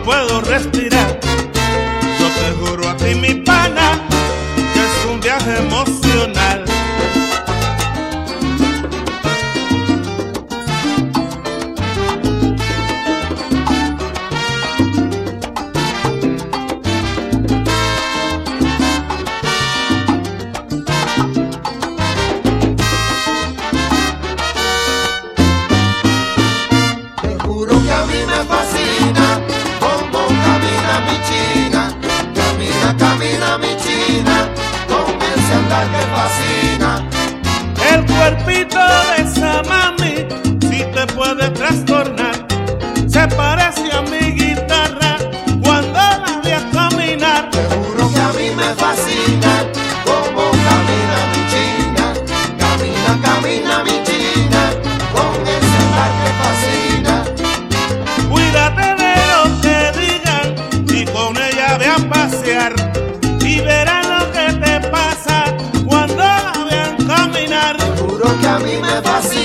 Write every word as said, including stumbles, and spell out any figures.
puedo respirar. Yo te juro a ti, mi pana, que es un viaje emocional. Que fascina. El cuerpito de esa mami si te puede trastornar. Se parece a mi guitarra cuando la vi a caminar. Te juro que a mí me fascina como camina mi china. Camina, camina mi china con ese andar que fascina. Cuídate de lo que digan y con ella ve a pasear y verás lo que te pasa cuando la vean caminar. Te juro que a mí me fascina.